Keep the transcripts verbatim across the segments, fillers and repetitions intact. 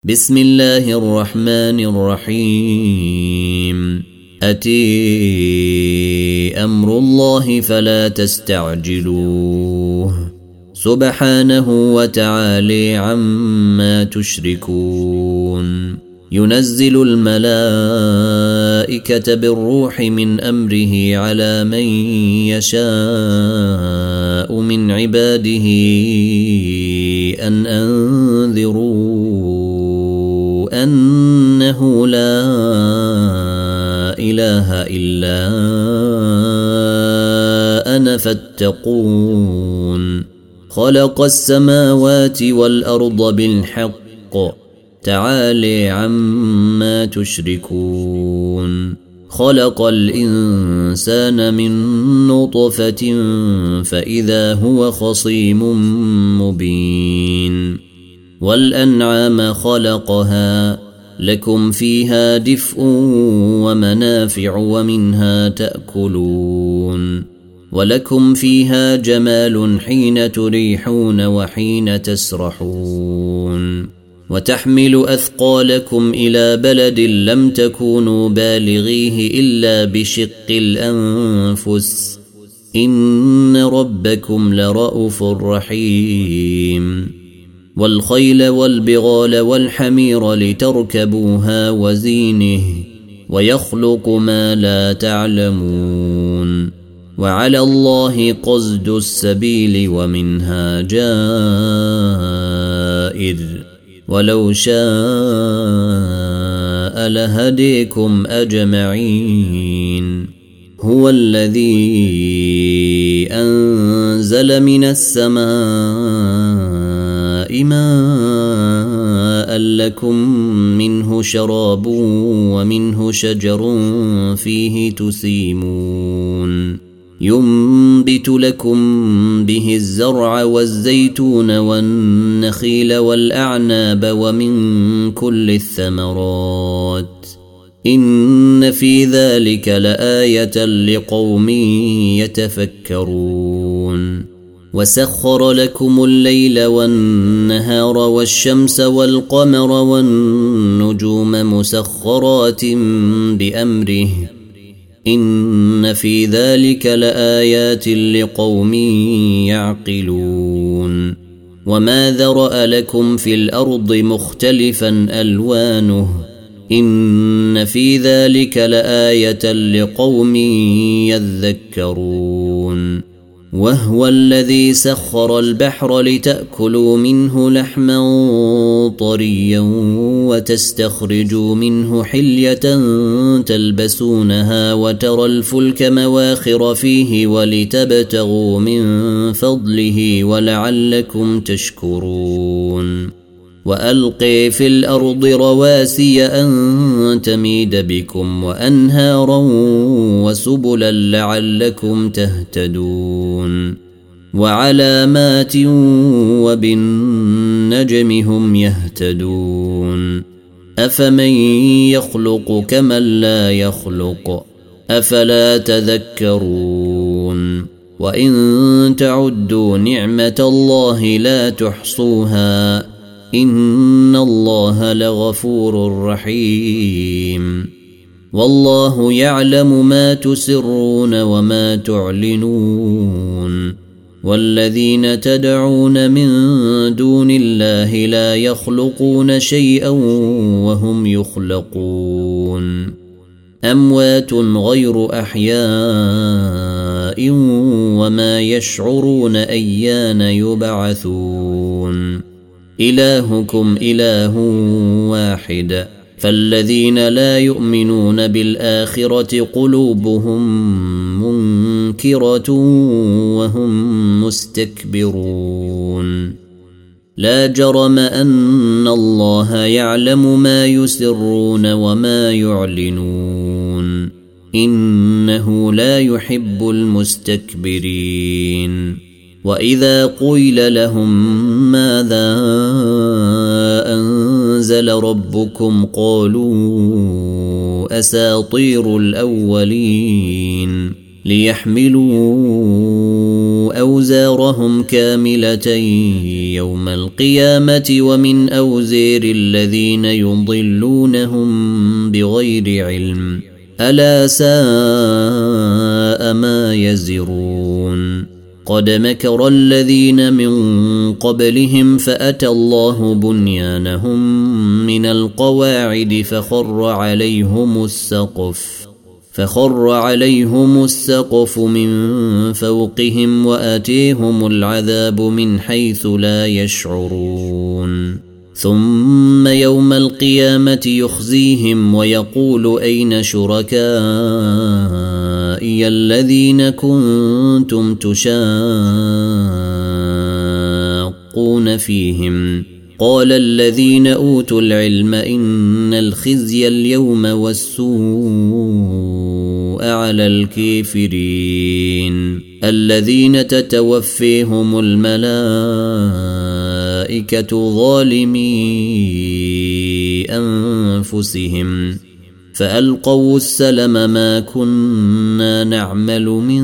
بسم الله الرحمن الرحيم أتي أمر الله فلا تستعجلوه سبحانه وتعالى عما تشركون ينزل الملائكة بالروح من أمره على من يشاء من عباده أن أنذروا أنه لا إله إلا أنا فاتقون خلق السماوات والأرض بالحق تعالى عما تشركون خلق الإنسان من نطفة فإذا هو خصيم مبين والأنعام خلقها لكم فيها دفء ومنافع ومنها تأكلون ولكم فيها جمال حين تريحون وحين تسرحون وتحمل أثقالكم إلى بلد لم تكونوا بالغيه إلا بشق الأنفس إن ربكم لرؤوف رحيم والخيل والبغال والحمير لتركبوها وزينه ويخلق ما لا تعلمون وعلى الله قصد السبيل ومنها جائر ولو شاء لهديكم أجمعين هو الذي أنزل من السماء ماء لكم منه شراب ومنه شجر فيه تسيمون ينبت لكم به الزرع والزيتون والنخيل والأعناب ومن كل الثمرات إن في ذلك لآية لقوم يتفكرون وسخر لكم الليل والنهار والشمس والقمر والنجوم مسخرات بأمره إن في ذلك لآيات لقوم يعقلون وما ذرأ لكم في الأرض مختلفا ألوانه إن في ذلك لآية لقوم يذكرون وهو الذي سخر البحر لتأكلوا منه لحما طريا وتستخرجوا منه حلية تلبسونها وترى الفلك مواخر فيه ولتبتغوا من فضله ولعلكم تشكرون وألقي في الأرض رواسي أن تميد بكم وأنهارا وسبلا لعلكم تهتدون وعلامات وبالنجم هم يهتدون أفمن يخلق كمن لا يخلق أفلا تذكرون وإن تعدوا نعمة الله لا تحصوها إن الله لغفور رحيم والله يعلم ما تسرون وما تعلنون والذين تدعون من دون الله لا يخلقون شيئا وهم يخلقون أموات غير أحياء وما يشعرون أيان يبعثون إلهكم إله واحد فالذين لا يؤمنون بالآخرة قلوبهم منكرة وهم مستكبرون لا جرم أن الله يعلم ما يسرون وما يعلنون إنه لا يحب المستكبرين وإذا قيل لهم ماذا أنزل ربكم قالوا أساطير الأولين ليحملوا أوزارهم كاملة يوم القيامة ومن أوزار الذين يضلونهم بغير علم ألا ساء ما يزرون قد مكر الذين من قبلهم فأتى الله بنيانهم من القواعد فخر عليهم السقف فخر عليهم السقف من فوقهم وآتيهم العذاب من حيث لا يشعرون ثم يوم القيامة يخزيهم ويقول أين شركائي الذين كنتم تشاقون فيهم قال الذين أوتوا العلم إن الخزي اليوم والسوء على الكافرين الذين تتوفيهم الملائكة ظالمي أنفسهم فألقوا السلم ما كنا نعمل من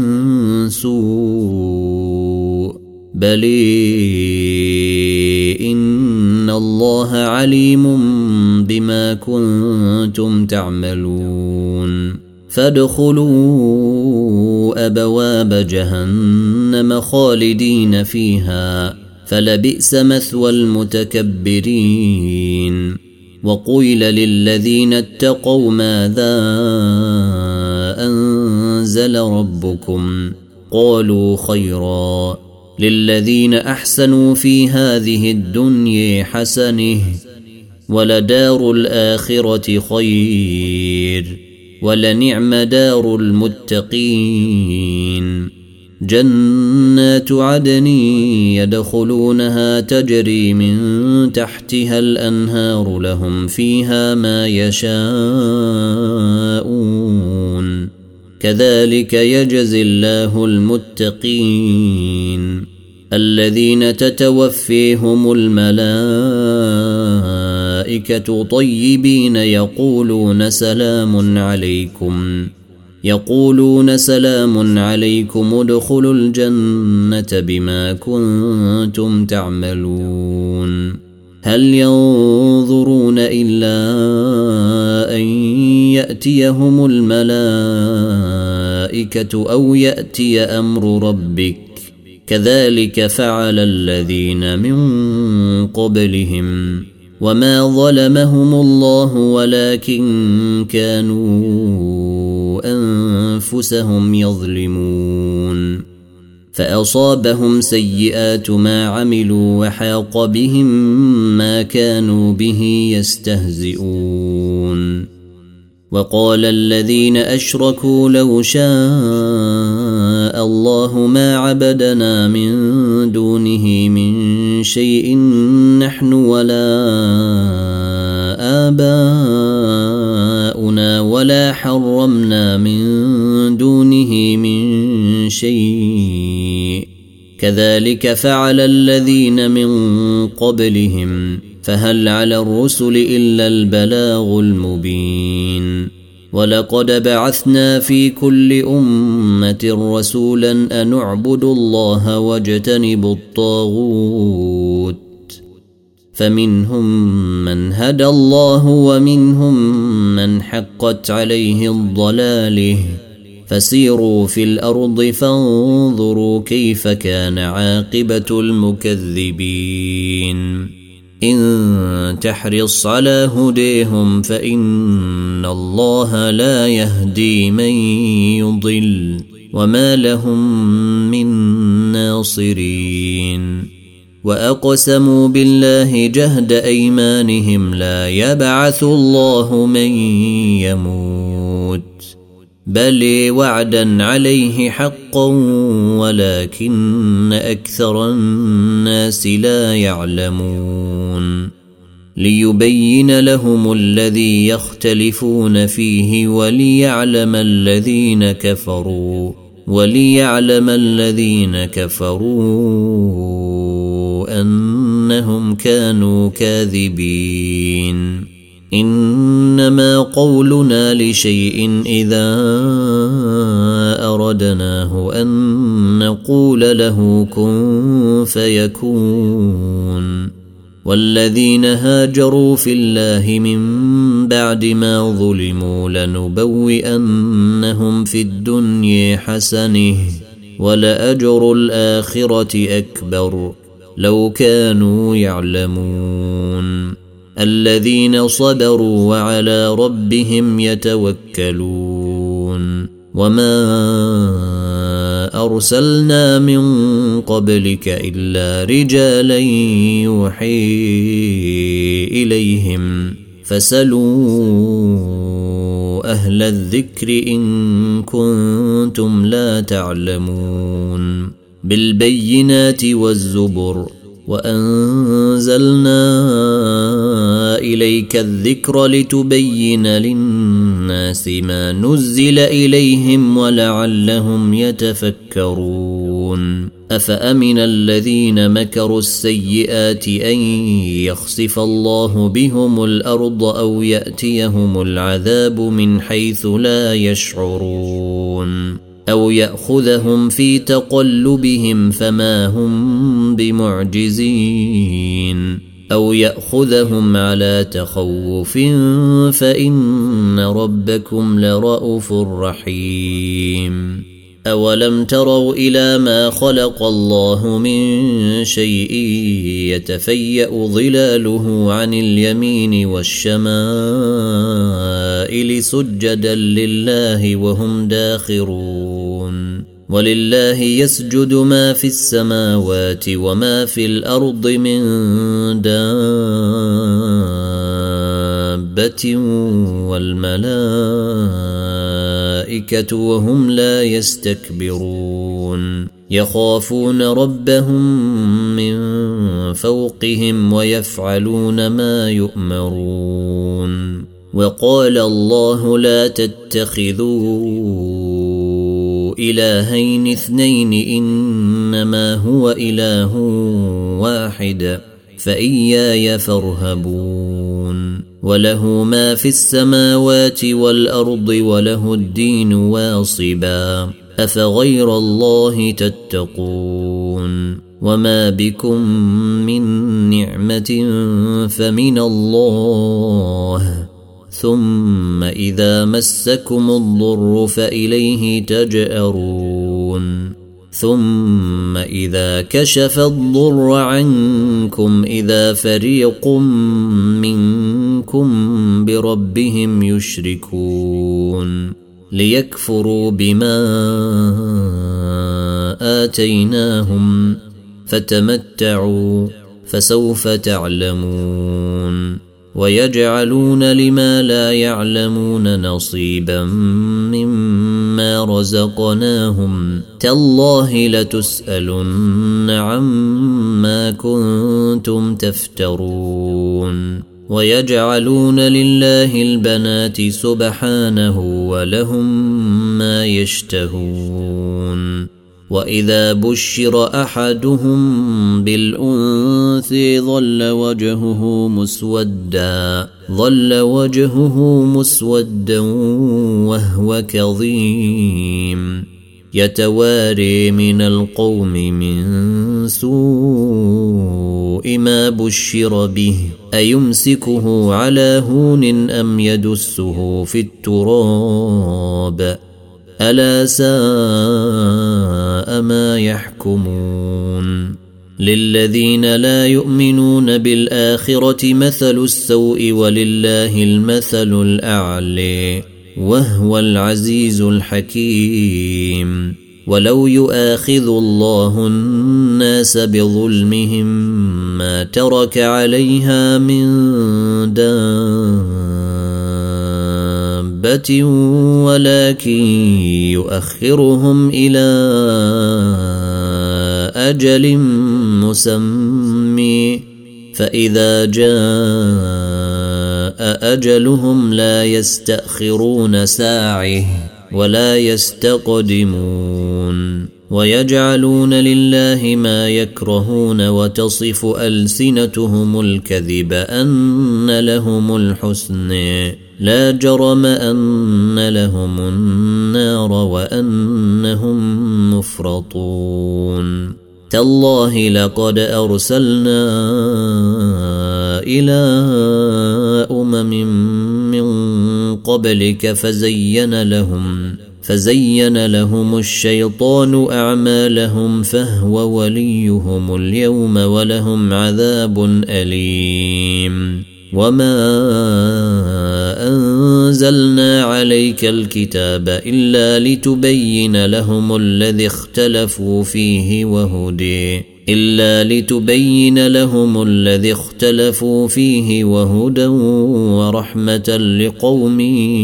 سوء بل إن الله عليم بما كنتم تعملون فادخلوا أبواب جهنم خالدين فيها فلبئس مثوى المتكبرين وقيل للذين اتقوا ماذا أنزل ربكم قالوا خيرا للذين أحسنوا في هذه الدنيا حسنه ولدار الآخرة خير ولنعم دار المتقين جنات عدن يدخلونها تجري من تحتها الأنهار لهم فيها ما يشاءون كذلك يجزي الله المتقين الذين تتوفيهم الملائكة طيبين يقولون سلام عليكم يقولون سلام عليكم ادخلوا الجنة بما كنتم تعملون هل ينظرون إلا أن يأتيهم الملائكة أو يأتي أمر ربك كذلك فعل الذين من قبلهم وما ظلمهم الله ولكن كانوا أنفسهم يظلمون فأصابهم سيئات ما عملوا وحاق بهم ما كانوا به يستهزئون وقال الذين أشركوا لو شاء الله ما عبدنا من دونه من شيء نحن ولا آباؤنا ولا حرمنا من دونه من شيء كذلك فعل الذين من قبلهم فهل على الرسل إلا البلاغ المبين ولقد بعثنا في كل أمة رسولا أن اعبدوا الله واجتنبوا الطاغوت فمنهم من هدى الله ومنهم من حقت عليه الضلاله فسيروا في الأرض فانظروا كيف كان عاقبة المكذبين إن تحرص على هديهم فإن الله لا يهدي من يضل وما لهم من ناصرين وأقسموا بالله جهد أيمانهم لا يبعث الله من يموت بل وعدا عليه حقا ولكن أكثر الناس لا يعلمون ليبين لهم الذي يختلفون فيه وليعلم الذين كفروا وليعلم الذين كفروا أنهم كانوا كاذبين إنما قولنا لشيء إذا أردناه أن نقول له كن فيكون. والذين هاجروا في الله من بعد ما ظلموا لنبوئنهم في الدنيا حسنة ولأجر الآخرة أكبر لو كانوا يعلمون. الذين صبروا وعلى ربهم يتوكلون. وما أرسلنا من قبلك إلا رجالا يوحي إليهم فاسألوا أهل الذكر إن كنتم لا تعلمون. بالبينات والزبر وأنزلنا إليك الذكر لتبين للناس ما نزل إليهم ولعلهم يتفكرون. أفأمن الذين مكروا السيئات أن يخسف الله بهم الأرض أو يأتيهم العذاب من حيث لا يشعرون أو يأخذهم في تقلبهم فما هم بمعجزين أو يأخذهم على تخوف فإن ربكم لرؤوف رحيم. أولم تروا إلى ما خلق الله من شيء يتفيأ ظلاله عن اليمين والشمائل سجدا لله وهم داخرون. ولله يسجد ما في السماوات وما في الأرض من دابة والملائكة وهم لا يستكبرون. يخافون ربهم من فوقهم ويفعلون ما يؤمرون. وقال الله لا تتخذوا إلهين اثنين إنما هو إله واحد فإياي فارهبون. وله ما في السماوات والأرض وله الدين واصبا أفغير الله تتقون. وما بكم من نعمة فمن الله ثم إذا مسكم الضر فإليه تجأرون. ثم إذا كشف الضر عنكم إذا فريق منكم بربهم يشركون ليكفروا بما آتيناهم فتمتعوا فسوف تعلمون. ويجعلون لما لا يعلمون نصيبا مما رزقناهم تالله لتسألن عما كنتم تفترون. ويجعلون لله البنات سبحانه ولهم ما يشتهون. وإذا بشر أحدهم بالأنثى ظل وجهه مسودا ظل وجهه مسودا وهو كظيم يتواري من القوم من سوء ما بشر به أيمسكه على هون أم يدسه في التراب ألا ساء ما يحكمون. للذين لا يؤمنون بالآخرة مثل السوء ولله المثل الأعلى وهو العزيز الحكيم. ولو يؤاخذ الله الناس بظلمهم ما ترك عليها من دابة ولكن يؤخرهم إلى أجل مسمى فإذا جاء أجلهم لا يستأخرون ساعة ولا يستقدمون. ويجعلون لله ما يكرهون وتصف ألسنتهم الكذب أن لهم الحسن لا جرم أن لهم النار وأنهم مفرطون تالله لقد أرسلنا إلى أمم من قبلك فزين لهم فزين لهم الشيطان أعمالهم فهو وليهم اليوم ولهم عذاب أليم وما أنزلنا عليك الكتاب إلا لتبين لهم الذي اختلفوا فيه وهدي إلا لتبين لهم الذي اختلفوا فيه وهدى ورحمة لقوم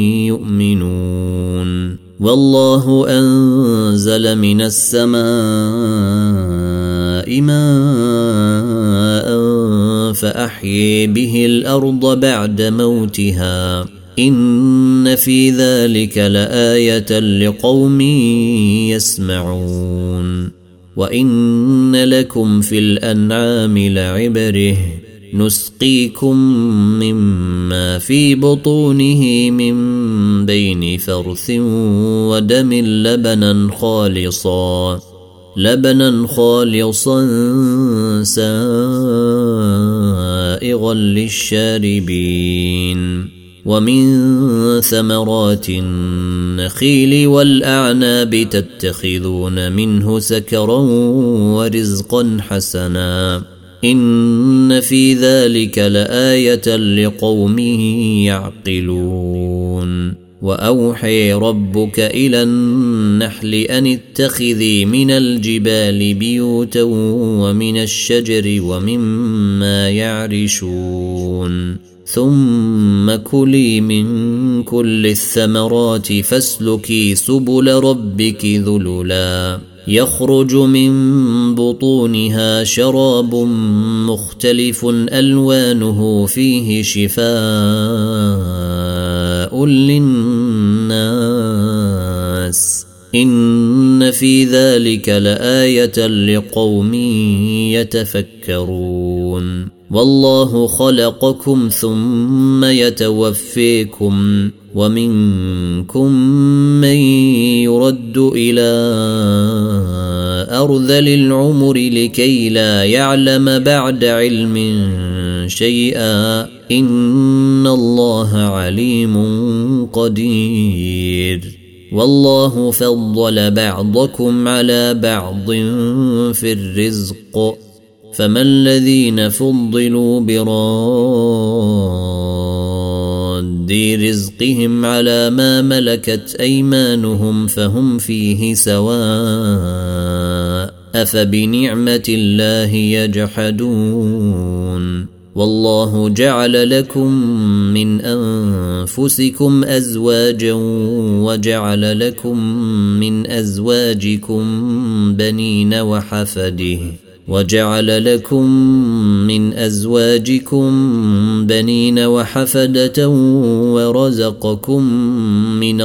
يؤمنون والله أنزل من السماء ماء فأحيي به الأرض بعد موتها إن في ذلك لآية لقوم يسمعون وإن لكم في الأنعام لعبره نسقيكم مما في بطونه من بين فرث ودم لبنا خالصا لبنا خالصا سائغا للشاربين ومن ثمرات النخيل والأعناب تتخذون منه سكرا ورزقا حسنا إن في ذلك لآية لقوم يعقلون وأوحي ربك إلى النحل أن اتخذي من الجبال بيوتا ومن الشجر ومما يعرشون ثم كلي من كل الثمرات فاسلكي سبل ربك ذللا يخرج من بطونها شراب مختلف ألوانه فيه شفاء للناس إن في ذلك لآية لقوم يتفكرون والله خلقكم ثم يتوفيكم ومنكم من يرد إلى أرذل العمر لكي لا يعلم بعد علم شيئا إن الله عليم قدير والله فضل بعضكم على بعض في الرزق فما الذين فضلوا براد رزقهم على ما ملكت أيمانهم فهم فيه سواء أفبنعمة الله يجحدون والله جعل لكم من أنفسكم أزواجا وجعل لكم من أزواجكم بنين وحفده وجعل لكم من أزواجكم بنين وحفدة ورزقكم من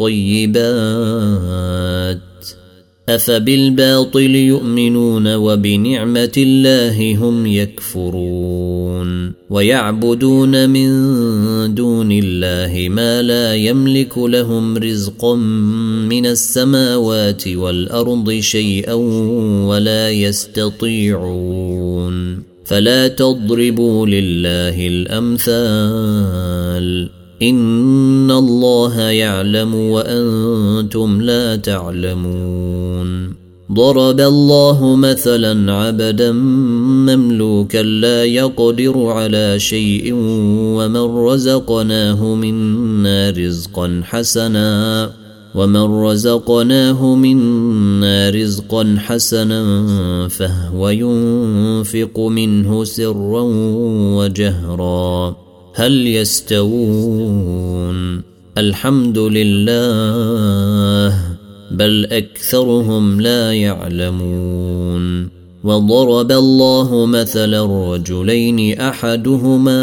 الطيبات أفبالباطل يؤمنون وبنعمة الله هم يكفرون ويعبدون من دون الله ما لا يملك لهم رزقا من السماوات والأرض شيئا ولا يستطيعون فلا تضربوا لله الأمثال إن الله يعلم وأنتم لا تعلمون ضرب الله مثلا عبدا مملوكا لا يقدر على شيء ومن رزقناه منا رزقا حسنا ومن رزقناه منا رزقا حسنا فهو ينفق منه سرا وجهرا هل يستوون الحمد لله بل أكثرهم لا يعلمون وضرب الله مثلا رجلين أحدهما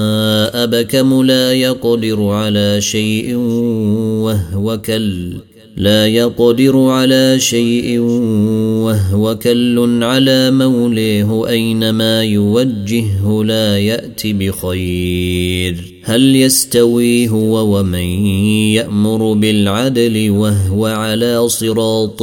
أبكم لا يقدر على شيء وهو كل لا يقدر على شيء وهو كل على موليه أينما يوجهه لا يأتي بخير هل يستوي هو ومن يأمر بالعدل وهو على صراط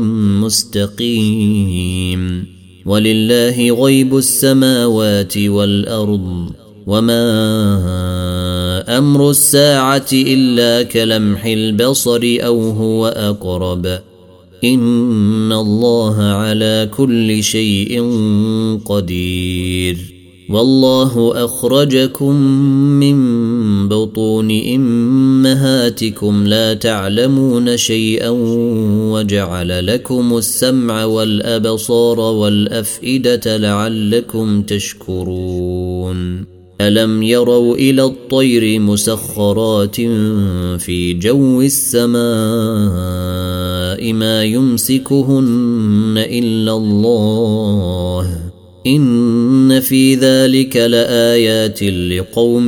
مستقيم ولله غيب السماوات والأرض وما أمر الساعة إلا كلمح البصر أو هو أقرب إن الله على كل شيء قدير والله أخرجكم من بطون أمهاتكم لا تعلمون شيئا وجعل لكم السمع والأبصار والأفئدة لعلكم تشكرون ألم يروا إلى الطير مسخرات في جو السماء ما يمسكهن إلا الله إن في ذلك لآيات لقوم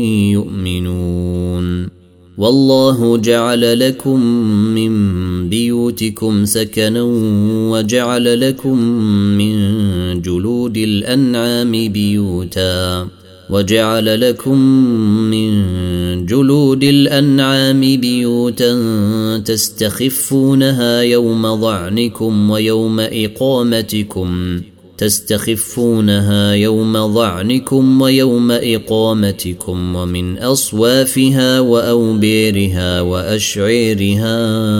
يؤمنون والله جعل لكم من بيوتكم سكنا وجعل لكم من جلود الأنعام بيوتا وجعل لكم من جلود الأنعام بيوتا تستخفونها يوم ظعنكم ويوم إقامتكم تستخفونها يوم ظعنكم ويوم إقامتكم ومن أصوافها وأوبيرها وأشعيرها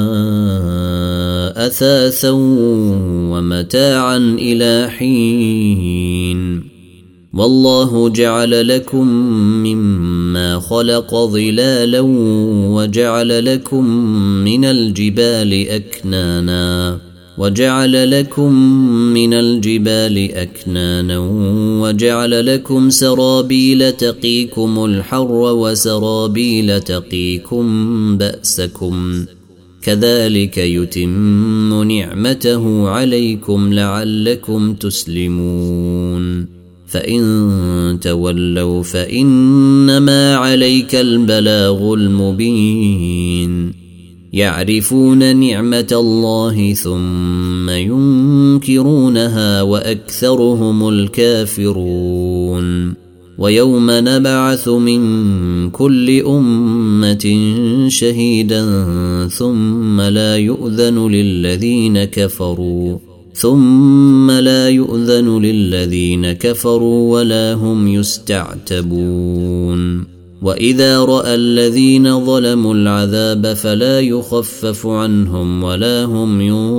أثاثا ومتاعا إلى حين والله جعل لكم مما خلق ظلالا وجعل لكم من الجبال أكنانا وجعل لكم من الجبال أكنانا وجعل لكم سرابيل تقيكم الحر وسرابيل تقيكم بأسكم كذلك يتم نعمته عليكم لعلكم تسلمون فإن تولوا فإنما عليك البلاغ المبين يعرفون نعمة الله ثم ينكرونها وأكثرهم الكافرون ويوم نبعث من كل أمة شهيدا ثم لا يؤذن للذين كفروا ثم لا يؤذن للذين كفروا ولا هم يستعتبون وإذا رأى الذين ظلموا العذاب فلا يخفف عنهم ولا هم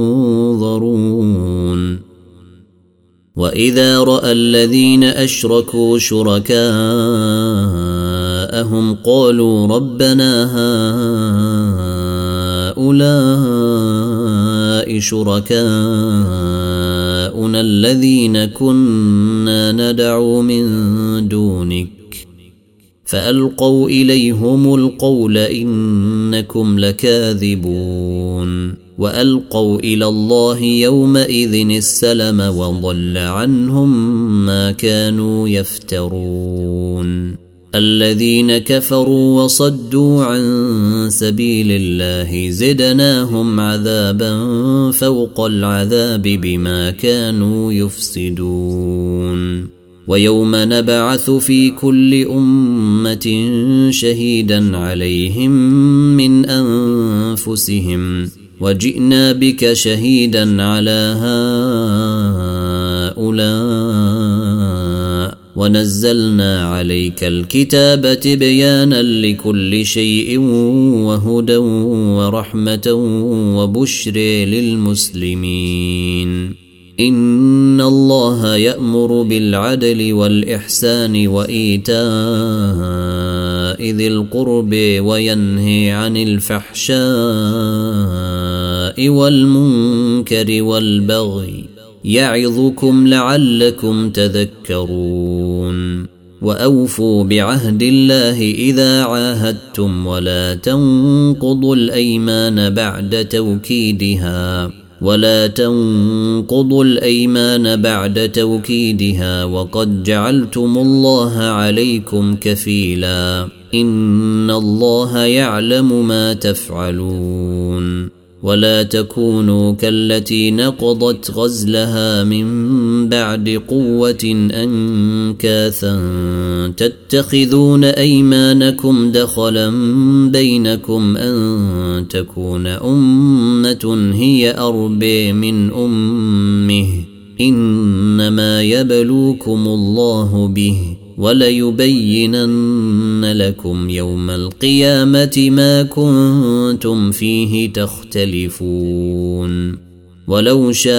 ينظرون وإذا رأى الذين أشركوا شركاءهم قالوا ربنا هؤلاء شركاؤنا الذين كنا ندعو من دونك فألقوا إليهم القول إنكم لكاذبون وألقوا إلى الله يومئذ السلم وضل عنهم ما كانوا يفترون الذين كفروا وصدوا عن سبيل الله زدناهم عذابا فوق العذاب بما كانوا يفسدون ويوم نبعث في كل أمة شهيدا عليهم من أنفسهم وجئنا بك شهيدا على هؤلاء ونزلنا عليك الكتاب تبيانا لكل شيء وهدى ورحمة وبشر للمسلمين إن الله يأمر بالعدل والإحسان وإيتاء ذي القرب وينهي عن الفحشاء والمنكر والبغي يعظكم لعلكم تذكرون وأوفوا بعهد الله إذا عاهدتم ولا تنقضوا الأيمان بعد توكيدها ولا تنقضوا الأيمان بعد توكيدها وقد جعلتم الله عليكم كفيلا إن الله يعلم ما تفعلون ولا تكونوا كالتي نقضت غزلها من بعد قوة أنكاثا تتخذون أيمانكم دخلا بينكم أن تكون أمة هي أربى من أمه إنما يبلوكم الله به وليبينن لكم يوم القيامة ما كنتم فيه تختلفون ولو شاء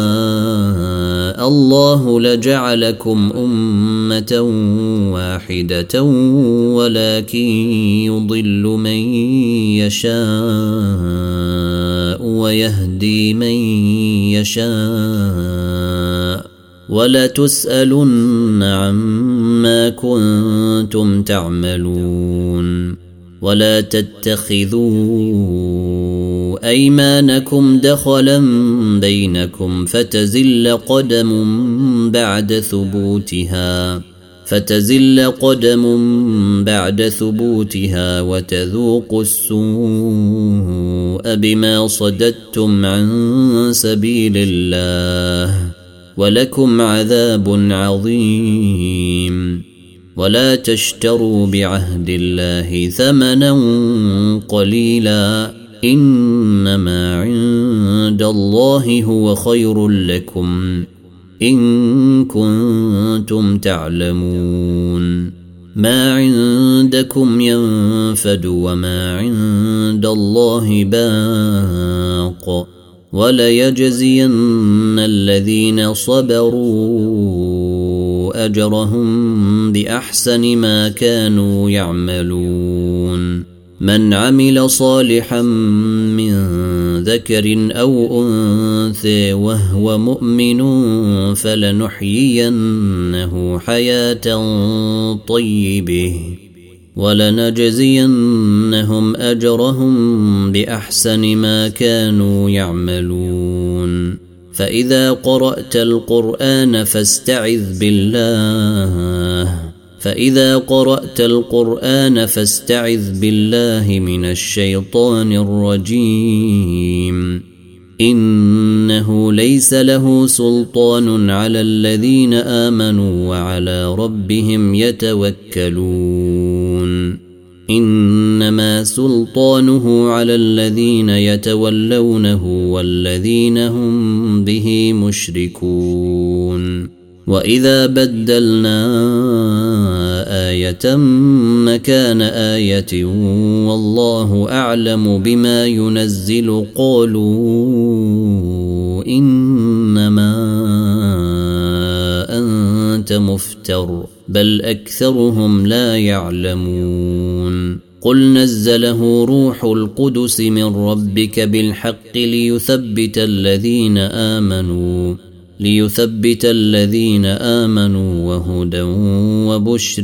الله لجعلكم أمة واحدة ولكن يضل من يشاء ويهدي من يشاء ولتسألن عما كنتم تعملون ولا تتخذوا أيمانكم دخلا بينكم فتزل قدم بعد ثبوتها فتزل قدم بعد ثبوتها وتذوقوا السوء بما صددتم عن سبيل الله ولكم عذاب عظيم ولا تشتروا بعهد الله ثمنا قليلا إنما عند الله هو خير لكم إن كنتم تعلمون ما عندكم ينفد وما عند الله باق وليجزين الذين صبروا أجرهم بأحسن ما كانوا يعملون من عمل صالحا من ذكر أو أنثى وهو مؤمن فلنحيينه حياة طيبة ولنجزينهم أجرهم بأحسن ما كانوا يعملون فإذا قرأت القرآن فاستعذ بالله فإذا قرأت القرآن فاستعذ بالله من الشيطان الرجيم إنه ليس له سلطان على الذين آمنوا وعلى ربهم يتوكلون إنما سلطانه على الذين يتولونه والذين هم به مشركون وإذا بدلنا آية مكان آية والله أعلم بما ينزل قالوا إنما أنت مفتر بل أكثرهم لا يعلمون قل نزله روح القدس من ربك بالحق ليثبت الذين آمنوا ليثبت الذين آمنوا وهدى وبشر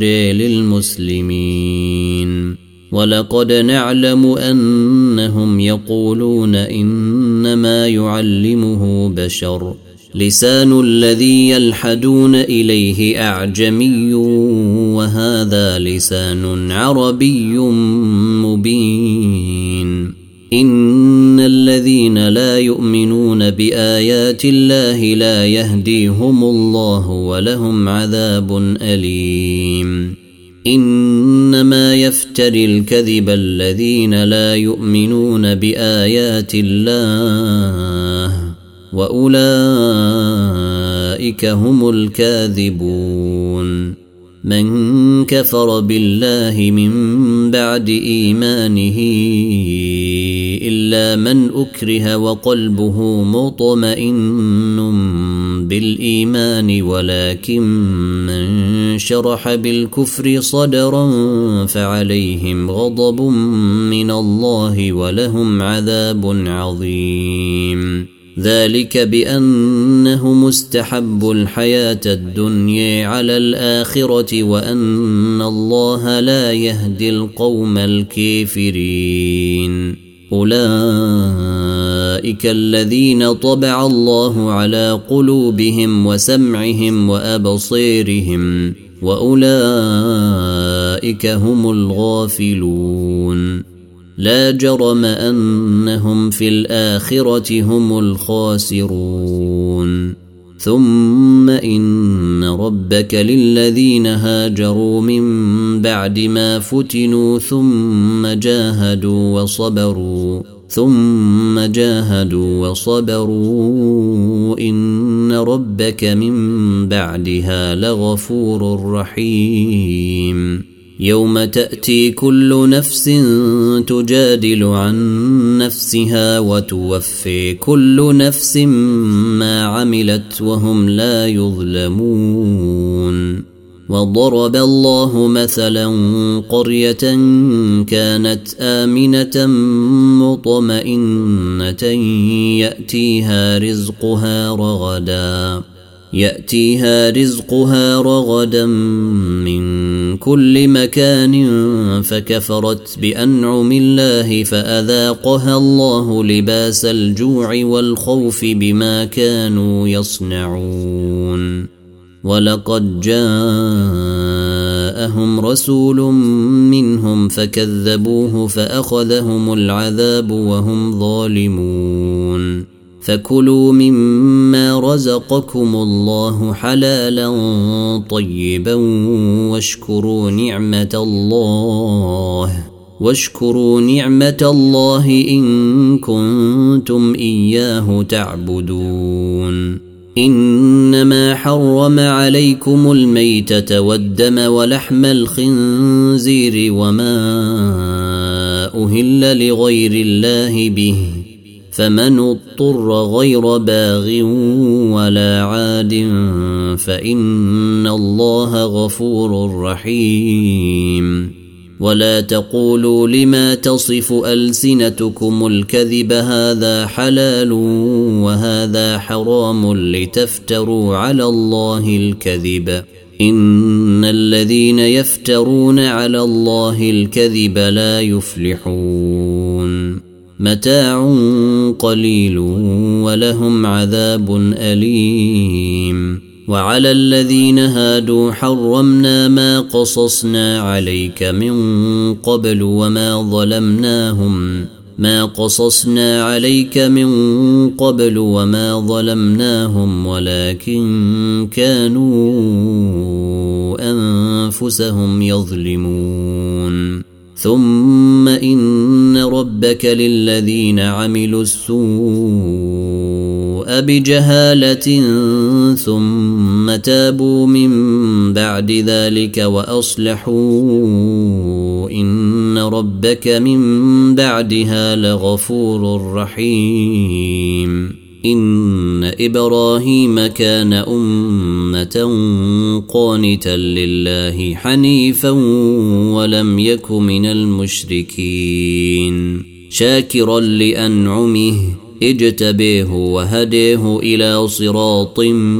للمسلمين ولقد نعلم أنهم يقولون إنما يعلمه بشر لسان الذي يلحدون إليه أعجمي وهذا لسان عربي مبين إن الذين لا يؤمنون بآيات الله لا يهديهم الله ولهم عذاب أليم إنما يفتري الكذب الذين لا يؤمنون بآيات الله وأولئك هم الكاذبون من كفر بالله من بعد إيمانه إلا من أكره وقلبه مطمئن بالإيمان ولكن من شرح بالكفر صدرا فعليهم غضب من الله ولهم عذاب عظيم ذلك بأنه مستحب الحياة الدنيا على الآخرة وأن الله لا يهدي القوم الكافرين أولئك الذين طبع الله على قلوبهم وسمعهم وأبصيرهم وأولئك هم الغافلون لا جرم أنهم في الآخرة هم الخاسرون ثم إن ربك للذين هاجروا من بعد ما فتنوا ثم جاهدوا وصبروا ثم جاهدوا وصبروا إن ربك من بعدها لغفور رحيم يوم تأتي كل نفس تجادل عن نفسها وتوفي كل نفس ما عملت وهم لا يظلمون وضرب الله مثلا قرية كانت آمنة مطمئنة يأتيها رزقها رغدا يأتيها رزقها رغدا من كل مكان فكفرت بأنعم الله فأذاقها الله لباس الجوع والخوف بما كانوا يصنعون ولقد جاءهم رسول منهم فكذبوه فأخذهم العذاب وهم ظالمون فكلوا مما رزقكم الله حلالا طيبا واشكروا نعمة الله واشكروا نعمة الله إن كنتم إياه تعبدون إنما حرم عليكم الميتة والدم ولحم الخنزير وما أهل لغير الله به فمن اضطر غير باغ ولا عاد فإن الله غفور رحيم ولا تقولوا لما تصف ألسنتكم الكذب هذا حلال وهذا حرام لتفتروا على الله الكذب إن الذين يفترون على الله الكذب لا يفلحون متاع قليل ولهم عذاب أليم وعلى الذين هادوا حرمنا ما قصصنا عليك من قبل وما ظلمناهم ما قصصنا عليك من قبل وما ظلمناهم ولكن كانوا أنفسهم يظلمون ثم إن ربك للذين عملوا السوء بجهالة ثم تابوا من بعد ذلك وأصلحوا إن ربك من بعدها لغفور رحيم إن إبراهيم كان أمة قانتا لله حنيفا ولم يك من المشركين شاكرا لأنعمه اجتبيه وهديه إلى صراط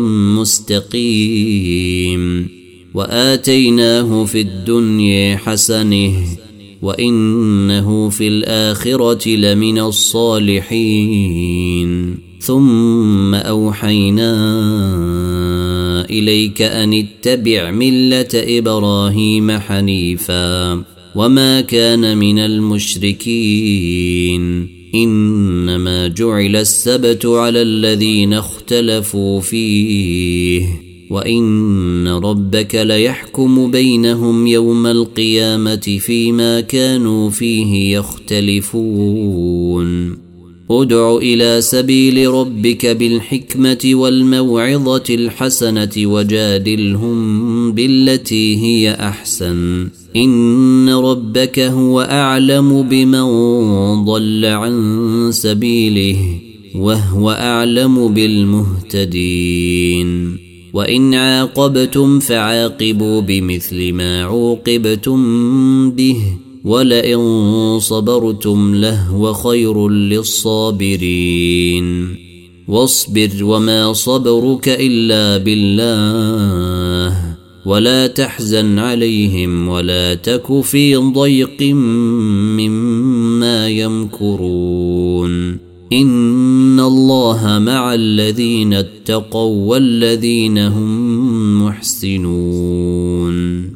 مستقيم وآتيناه في الدنيا حسنه وإنه في الآخرة لمن الصالحين ثم أوحينا إليك أن اتبع ملة إبراهيم حنيفا وما كان من المشركين إنما جعل السبت على الذين اختلفوا فيه وإن ربك ليحكم بينهم يوم القيامة فيما كانوا فيه يختلفون ادع إلى سبيل ربك بالحكمة والموعظة الحسنة وجادلهم بالتي هي أحسن إن ربك هو أعلم بمن ضل عن سبيله وهو أعلم بالمهتدين وإن عاقبتم فعاقبوا بمثل ما عوقبتم به ولئن صبرتم لهو خير للصابرين واصبر وما صبرك إلا بالله ولا تحزن عليهم ولا تك في ضيق مما يمكرون إن الله مع الذين اتقوا والذين هم محسنون